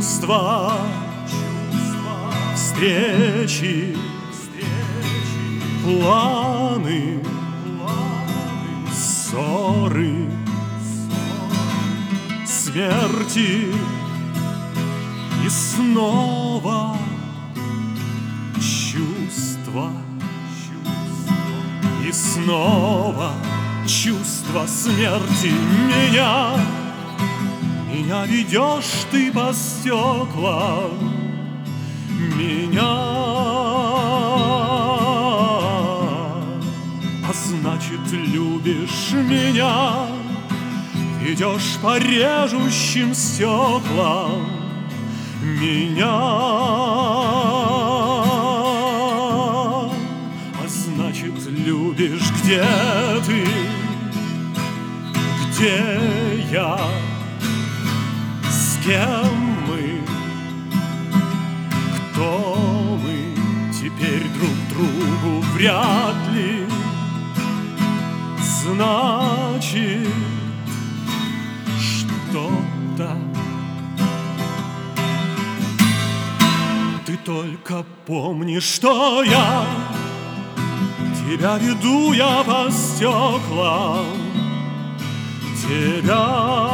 чувства, встречи, планы, ссоры, смерти и снова чувства, и снова чувство смерти. Меня ведешь ты по стеклам, меня, а значит, любишь меня, ведешь по режущим стеклам меня, а значит, любишь. Где ты, где я, с кем мы, кто мы теперь друг другу вряд ли значит что-то. Ты только помни, что я тебя веду я по стеклам, тебя.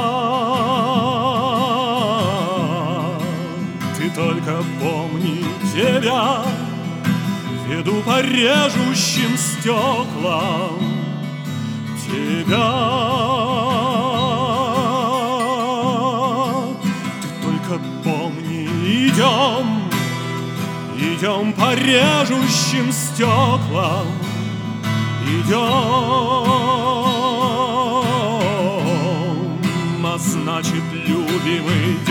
Ты только помни, тебя веду по режущим стеклам, тебя. Ты только помни, идем по режущим стеклам, идем, а значит, любим,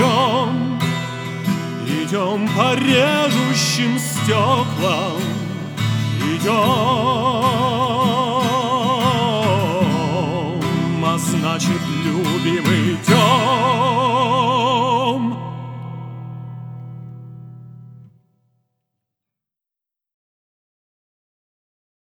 идем по режущим стеклам, идем.